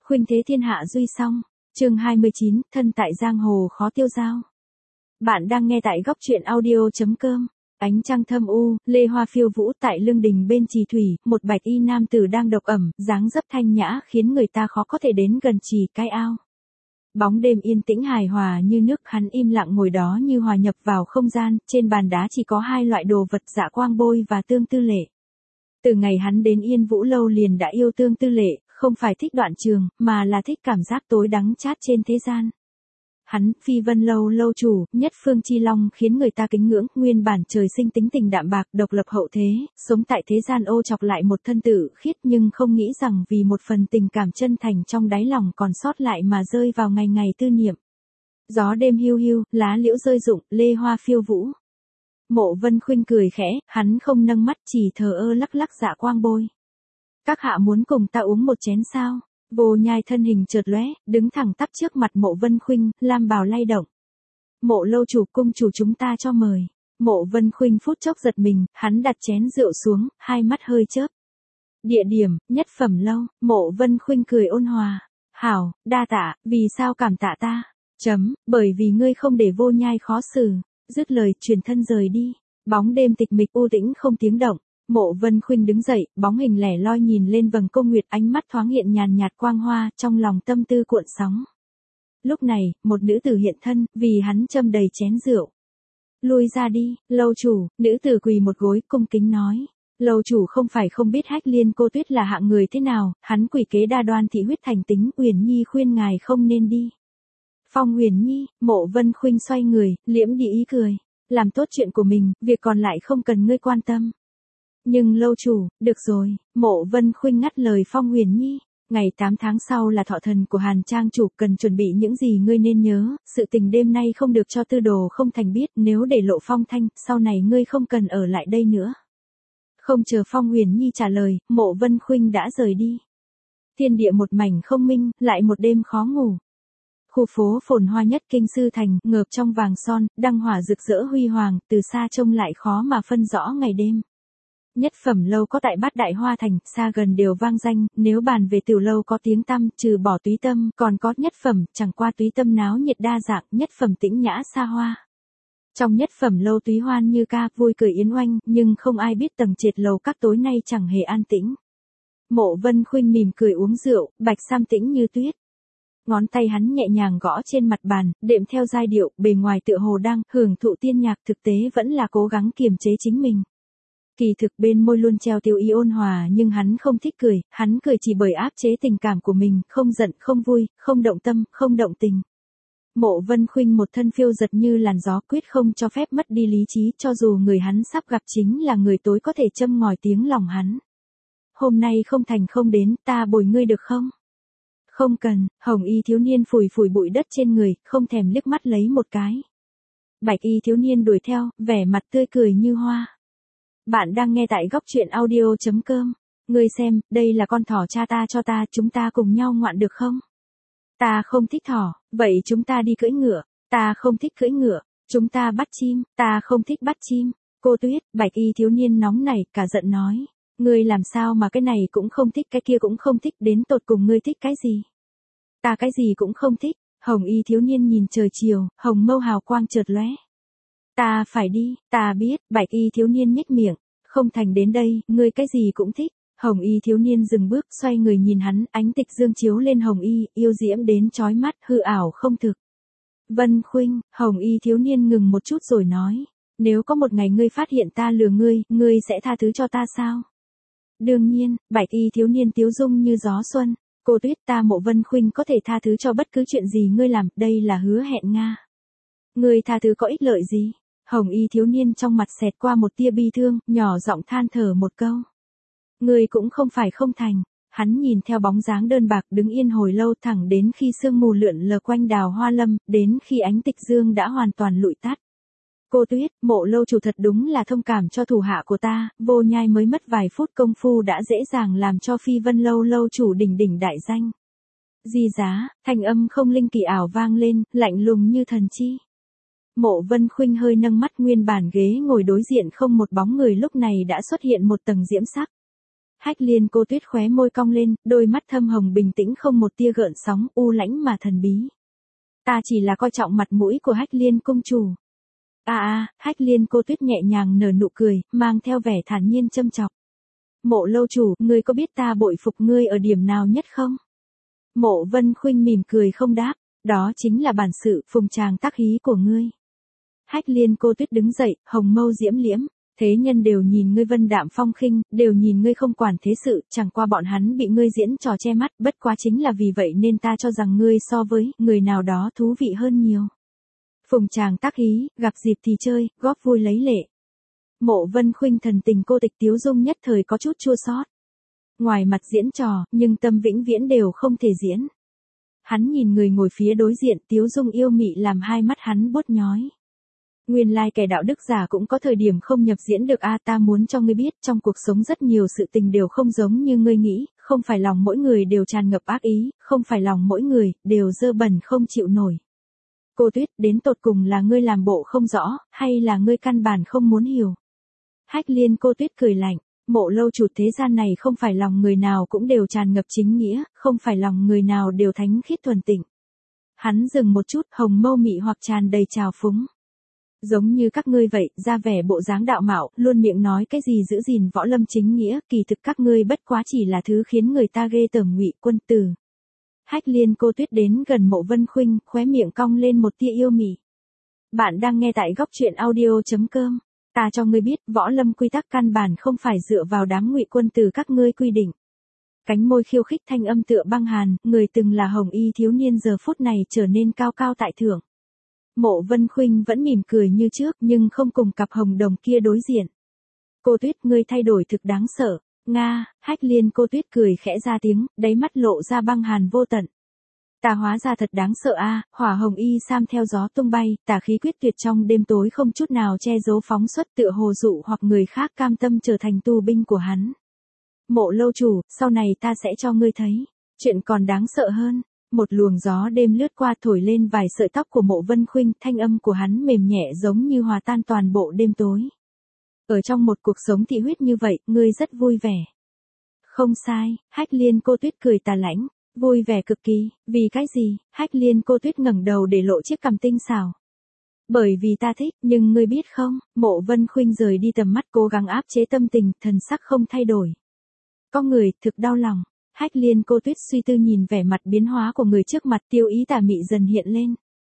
Khuynh thế thiên hạ duy song. Chương 29, thân tại giang hồ khó tiêu dao. Bạn đang nghe tại góc truyện audio.com. Ánh trăng thâm u, lê hoa phiêu vũ tại lương đình bên trì thủy, một bạch y nam tử đang độc ẩm, dáng dấp thanh nhã khiến người ta khó có thể đến gần trì cái ao. Bóng đêm yên tĩnh hài hòa như nước, hắn im lặng ngồi đó như hòa nhập vào không gian, trên bàn đá chỉ có hai loại đồ vật, Dạ Quang Bôi và Tương Tư Lệ. Từ ngày hắn đến Yên Vũ Lâu liền đã yêu Tương Tư Lệ, không phải thích Đoạn Trường, mà là thích cảm giác tối đắng chát trên thế gian. Hắn, Phi Vân Lâu lâu chủ, nhất phương chi long khiến người ta kính ngưỡng, nguyên bản trời sinh tính tình đạm bạc, độc lập hậu thế, sống tại thế gian ô chọc lại một thân tử khiết, nhưng không nghĩ rằng vì một phần tình cảm chân thành trong đáy lòng còn sót lại mà rơi vào ngày ngày tư niệm. Gió đêm hiu hiu, lá liễu rơi rụng, lê hoa phiêu vũ. Mộ Vân Khuynh cười khẽ, hắn không nâng mắt, chỉ thờ ơ lắc lắc Dạ Quang Bôi. Các hạ muốn cùng ta uống một chén sao? Vô Nhai thân hình chợt lóe, đứng thẳng tắp trước mặt Mộ Vân Khuynh, lam bào lay động. Mộ lâu chủ, cung chủ chúng ta cho mời. Mộ Vân Khuynh phút chốc giật mình, hắn đặt chén rượu xuống, hai mắt hơi chớp. Địa điểm, Nhất Phẩm Lâu. Mộ Vân Khuynh cười ôn hòa. Hảo, đa tạ, vì sao cảm tạ ta? Bởi vì ngươi không để Vô Nhai khó xử. Dứt lời, truyền thân rời đi. Bóng đêm tịch mịch u tĩnh không tiếng động. Mộ Vân Khuynh đứng dậy, bóng hình lẻ loi nhìn lên vầng câu nguyệt, ánh mắt thoáng hiện nhàn nhạt quang hoa, trong lòng tâm tư cuộn sóng. Lúc này, một nữ tử hiện thân, vì hắn châm đầy chén rượu. Lui ra đi, lâu chủ. Nữ tử quỳ một gối, cung kính nói. Lâu chủ không phải không biết Hách Liên Cô Tuyết là hạng người thế nào, hắn quỷ kế đa đoan thị huyết thành tính, Uyển Nhi khuyên ngài không nên đi. Phong Uyển Nhi. Mộ Vân Khuynh xoay người, liễm đi ý cười. Làm tốt chuyện của mình, việc còn lại không cần ngươi quan tâm. Nhưng lâu chủ, được rồi. Mộ Vân Khuynh ngắt lời Phong Uyển Nhi. Ngày 8 tháng sau là thọ thần của Hàn Trang chủ, cần chuẩn bị những gì ngươi nên nhớ, sự tình đêm nay không được cho Tư Đồ không thành biết, nếu để lộ phong thanh, sau này ngươi không cần ở lại đây nữa. Không chờ Phong Uyển Nhi trả lời, Mộ Vân Khuynh đã rời đi. Thiên địa một mảnh không minh, lại một đêm khó ngủ. Khu phố phồn hoa nhất kinh sư thành, ngợp trong vàng son, đăng hỏa rực rỡ huy hoàng, từ xa trông lại khó mà phân rõ ngày đêm. Nhất Phẩm Lâu có tại Bát Đại Hoa thành, xa gần đều vang danh, nếu bàn về tiểu lâu có tiếng tăm, trừ bỏ Túy Tâm, còn có Nhất Phẩm, chẳng qua Túy Tâm náo nhiệt đa dạng, Nhất Phẩm tĩnh nhã xa hoa. Trong Nhất Phẩm Lâu túy hoan như ca, vui cười yến oanh, nhưng không ai biết tầng trệt lầu các tối nay chẳng hề an tĩnh. Mộ Vân Khuynh mỉm cười uống rượu, bạch sam tĩnh như tuyết. Ngón tay hắn nhẹ nhàng gõ trên mặt bàn, đệm theo giai điệu, bề ngoài tựa hồ đang hưởng thụ tiên nhạc, thực tế vẫn là cố gắng kiềm chế chính mình. Kỳ thực bên môi luôn treo tiêu ý ôn hòa, nhưng hắn không thích cười, hắn cười chỉ bởi áp chế tình cảm của mình, không giận, không vui, không động tâm, không động tình. Mộ Vân Khuynh một thân phiêu giật như làn gió, quyết không cho phép mất đi lý trí, cho dù người hắn sắp gặp chính là người tối có thể châm ngòi tiếng lòng hắn. Hôm nay không thành không đến, ta bồi ngươi được không? Không cần. Hồng y thiếu niên phủi phủi bụi đất trên người, không thèm liếc mắt lấy một cái. Bạch y thiếu niên đuổi theo, vẻ mặt tươi cười như hoa. Bạn đang nghe tại góc truyện audio.com. Ngươi xem, đây là con thỏ cha ta cho ta, chúng ta cùng nhau ngoạn được không? Ta không thích thỏ, vậy chúng ta đi cưỡi ngựa. Ta không thích cưỡi ngựa, chúng ta bắt chim. Ta không thích bắt chim. Cô Tuyết. Bạch y thiếu niên nóng nảy, cả giận nói. Ngươi làm sao mà cái này cũng không thích, cái kia cũng không thích, đến tột cùng ngươi thích cái gì? Ta cái gì cũng không thích. Hồng y thiếu niên nhìn trời chiều, hồng mâu hào quang chợt lóe. Ta phải đi, ta biết. Bạch y thiếu niên nhếch miệng. Không thành đến đây, ngươi cái gì cũng thích. Hồng y thiếu niên dừng bước, xoay người nhìn hắn, ánh tịch dương chiếu lên hồng y, yêu diễm đến chói mắt, hư ảo không thực. Vân Khuynh. Hồng y thiếu niên ngừng một chút rồi nói. Nếu có một ngày ngươi phát hiện ta lừa ngươi sẽ tha thứ cho ta sao? Đương nhiên. Bạch y thiếu niên tiếu dung như gió xuân. Cô Tuyết, ta Mộ Vân Khuynh có thể tha thứ cho bất cứ chuyện gì ngươi làm, đây là hứa hẹn Nga. Ngươi tha thứ có ích lợi gì? Hồng y thiếu niên trong mặt xẹt qua một tia bi thương, nhỏ giọng than thở một câu. Ngươi cũng không phải không thành. Hắn nhìn theo bóng dáng đơn bạc đứng yên hồi lâu, thẳng đến khi sương mù lượn lờ quanh Đào Hoa Lâm, đến khi ánh tịch dương đã hoàn toàn lụi tắt. Cô Tuyết, Mộ lâu chủ thật đúng là thông cảm cho thủ hạ của ta, Vô Nhai mới mất vài phút công phu đã dễ dàng làm cho Phi Vân Lâu lâu chủ đỉnh đỉnh đại danh. Di giá. Thanh âm không linh kỳ ảo vang lên, lạnh lùng như thần chi. Mộ Vân Khuynh hơi nâng mắt, nguyên bản ghế ngồi đối diện không một bóng người lúc này đã xuất hiện một tầng diễm sắc. Hách Liên Cô Tuyết khóe môi cong lên, đôi mắt thâm hồng bình tĩnh không một tia gợn sóng, u lãnh mà thần bí. Ta chỉ là coi trọng mặt mũi của Hách Liên công chủ. Hách Liên Cô Tuyết nhẹ nhàng nở nụ cười, mang theo vẻ thản nhiên châm chọc. Mộ lâu chủ, ngươi có biết ta bội phục ngươi ở điểm nào nhất không? Mộ Vân Khuynh mỉm cười không đáp, đó chính là bản sự phùng tràng tác hí của ngươi. Hách Liên Cô Tuyết đứng dậy, hồng mâu diễm liễm. Thế nhân đều nhìn ngươi vân đạm phong khinh, đều nhìn ngươi không quản thế sự, chẳng qua bọn hắn bị ngươi diễn trò che mắt, bất quá chính là vì vậy nên ta cho rằng ngươi so với người nào đó thú vị hơn nhiều. Phùng tràng tác hí, gặp dịp thì chơi, góp vui lấy lệ. Mộ Vân Khuynh thần tình cô tịch tiếu dung nhất thời có chút chua xót. Ngoài mặt diễn trò, nhưng tâm vĩnh viễn đều không thể diễn. Hắn nhìn người ngồi phía đối diện, tiếu dung yêu mị làm hai mắt hắn bút nhói. Nguyên lai kẻ đạo đức giả cũng có thời điểm không nhập diễn được ta muốn cho ngươi biết trong cuộc sống rất nhiều sự tình đều không giống như ngươi nghĩ, không phải lòng mỗi người đều tràn ngập ác ý, không phải lòng mỗi người đều dơ bẩn không chịu nổi. Cô Tuyết, đến tột cùng là ngươi làm bộ không rõ, hay là ngươi căn bản không muốn hiểu? Hách Liên Cô Tuyết cười lạnh, mộ lâu chủ thế gian này không phải lòng người nào cũng đều tràn ngập chính nghĩa, không phải lòng người nào đều thánh khiết thuần tịnh. Hắn dừng một chút, hồng mâu mị hoặc tràn đầy trào phúng. Giống như các ngươi vậy, ra vẻ bộ dáng đạo mạo, luôn miệng nói cái gì giữ gìn võ lâm chính nghĩa, kỳ thực các ngươi bất quá chỉ là thứ khiến người ta ghê tởm ngụy quân tử. Hách Liên Cô Tuyết đến gần Mộ Vân Khuynh, khóe miệng cong lên một tia yêu mị. Bạn đang nghe tại góc truyện audio.com. Ta cho ngươi biết, võ lâm quy tắc căn bản không phải dựa vào đám ngụy quân tử các ngươi quy định. Cánh môi khiêu khích thanh âm tựa băng hàn, người từng là hồng y thiếu niên giờ phút này trở nên cao cao tại thượng. Mộ Vân Khuynh vẫn mỉm cười như trước nhưng không cùng cặp hồng đồng kia đối diện. Cô Tuyết, ngươi thay đổi thực đáng sợ. Nga, Hách Liên Cô Tuyết cười khẽ ra tiếng, đáy mắt lộ ra băng hàn vô tận. Ta hóa ra thật đáng sợ hỏa hồng y sam theo gió tung bay, tà khí quyết tuyệt trong đêm tối không chút nào che giấu phóng xuất tựa hồ dụ hoặc người khác cam tâm trở thành tù binh của hắn. Mộ lâu chủ, sau này ta sẽ cho ngươi thấy, chuyện còn đáng sợ hơn. Một luồng gió đêm lướt qua thổi lên vài sợi tóc của Mộ Vân Khuynh, thanh âm của hắn mềm nhẹ giống như hòa tan toàn bộ đêm tối. Ở trong một cuộc sống thị huyết như vậy, ngươi rất vui vẻ. Không sai, Hách Liên Cô Tuyết cười tà lãnh, vui vẻ cực kỳ, vì cái gì? Hách Liên Cô Tuyết ngẩng đầu để lộ chiếc cằm tinh xảo. Bởi vì ta thích, nhưng ngươi biết không, Mộ Vân Khuynh rời đi tầm mắt cố gắng áp chế tâm tình, thần sắc không thay đổi. Có người, thực đau lòng. Hách Liên Cô Tuyết suy tư nhìn vẻ mặt biến hóa của người trước mặt, tiêu ý tà mị dần hiện lên.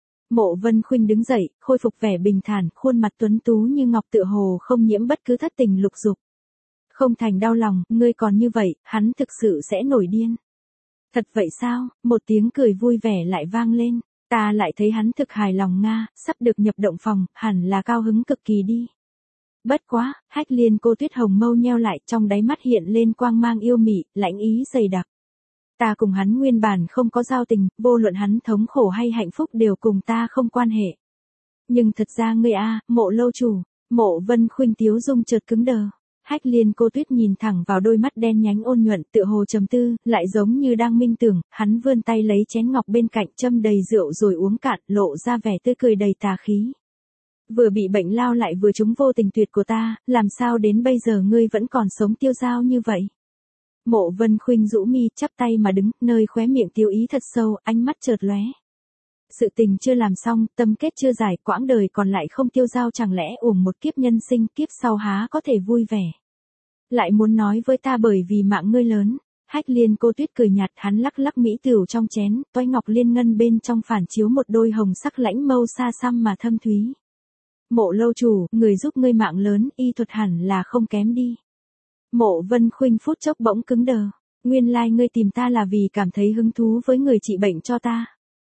Mộ Vân Khuynh đứng dậy, khôi phục vẻ bình thản, khuôn mặt tuấn tú như ngọc tựa hồ không nhiễm bất cứ thất tình lục dục. Không thành đau lòng, ngươi còn như vậy, hắn thực sự sẽ nổi điên. Thật vậy sao? Một tiếng cười vui vẻ lại vang lên. Ta lại thấy hắn thực hài lòng Nga, sắp được nhập động phòng, hẳn là cao hứng cực kỳ đi. Bất quá, Hách Liên Cô Tuyết hồng mâu nheo lại, trong đáy mắt hiện lên quang mang yêu mị, lãnh ý dày đặc. Ta cùng hắn nguyên bản không có giao tình, vô luận hắn thống khổ hay hạnh phúc đều cùng ta không quan hệ. Nhưng thật ra ngươi Mộ lâu chủ, Mộ Vân Khuynh tiếu dung chợt cứng đờ. Hách Liên Cô Tuyết nhìn thẳng vào đôi mắt đen nhánh ôn nhuận, tựa hồ trầm tư, lại giống như đang minh tưởng, hắn vươn tay lấy chén ngọc bên cạnh châm đầy rượu rồi uống cạn, lộ ra vẻ tươi cười đầy tà khí. Vừa bị bệnh lao lại vừa trúng vô tình tuyệt của ta, làm sao đến bây giờ ngươi vẫn còn sống tiêu dao như vậy? Mộ Vân Khuynh rũ mi, chắp tay mà đứng, nơi khóe miệng tiêu ý thật sâu, ánh mắt chợt lóe. Sự tình chưa làm xong, tâm kết chưa giải, quãng đời còn lại không tiêu dao, chẳng lẽ uổng một kiếp nhân sinh, kiếp sau há có thể vui vẻ? Lại muốn nói với ta bởi vì mạng ngươi lớn. Hách Liên Cô Tuyết cười nhạt, hắn lắc lắc mỹ tửu trong chén, toái ngọc liên ngân bên trong phản chiếu một đôi hồng sắc lãnh mâu xa xăm mà thâm thúy. Mộ lâu chủ, người giúp ngươi mạng lớn, y thuật hẳn là không kém đi. Mộ Vân Khuynh phút chốc bỗng cứng đờ. Nguyên lai ngươi tìm ta là vì cảm thấy hứng thú với người trị bệnh cho ta.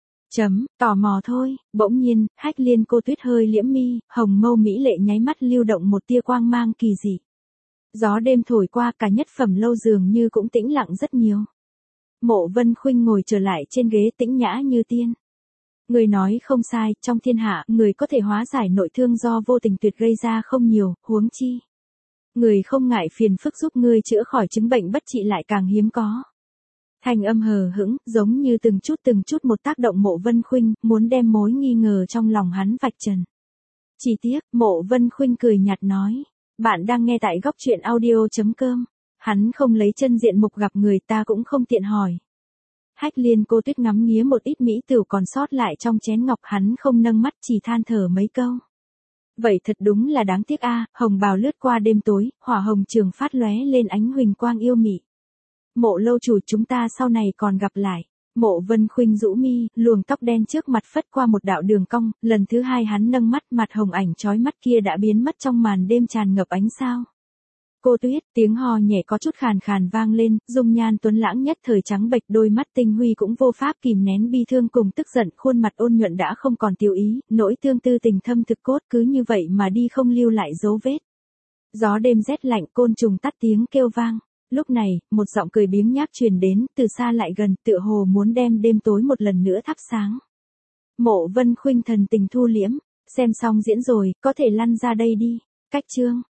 Tò mò thôi. Bỗng nhiên, Hách Liên Cô Tuyết hơi liễm mi, hồng mâu mỹ lệ nháy mắt lưu động một tia quang mang kỳ dị. Gió đêm thổi qua, cả nhất phẩm lâu dường như cũng tĩnh lặng rất nhiều. Mộ Vân Khuynh ngồi trở lại trên ghế tĩnh nhã như tiên. Người nói không sai, trong thiên hạ, người có thể hóa giải nội thương do vô tình tuyệt gây ra không nhiều, huống chi. Người không ngại phiền phức giúp ngươi chữa khỏi chứng bệnh bất trị lại càng hiếm có. Thanh âm hờ hững, giống như từng chút một tác động Mộ Vân Khuynh, muốn đem mối nghi ngờ trong lòng hắn vạch trần. Chỉ tiếc, Mộ Vân Khuynh cười nhạt nói. Bạn đang nghe tại góc truyện audio.com. Hắn không lấy chân diện mục gặp người, ta cũng không tiện hỏi. Hách Liên cô Tuyết ngắm nghía một ít mỹ tửu còn sót lại trong chén ngọc, hắn không nâng mắt, chỉ than thở mấy câu. Vậy thật đúng là đáng tiếc a. Hồng bào lướt qua đêm tối, hỏa hồng trường phát lóe lên ánh huỳnh quang yêu mị. Mộ lâu chủ, chúng ta sau này còn gặp lại. Mộ Vân Khuynh rũ mi, luồng tóc đen trước mặt phất qua một đạo đường cong, lần thứ hai hắn nâng mắt, mặt hồng ảnh chói mắt kia đã biến mất trong màn đêm tràn ngập ánh sao. Cô Tuyết, tiếng hò nhẹ có chút khàn khàn vang lên, dung nhan tuấn lãng nhất thời trắng bệch, đôi mắt tinh huy cũng vô pháp kìm nén bi thương cùng tức giận, khuôn mặt ôn nhuận đã không còn tiêu ý, nỗi tương tư tình thâm thực cốt cứ như vậy mà đi không lưu lại dấu vết. Gió đêm rét lạnh, côn trùng tắt tiếng kêu vang. Lúc này, một giọng cười biếng nhác truyền đến, từ xa lại gần, tựa hồ muốn đem đêm tối một lần nữa thắp sáng. Mộ Vân Khuynh thần tình thu liễm, xem xong diễn rồi, có thể lăn ra đây đi. Cách chương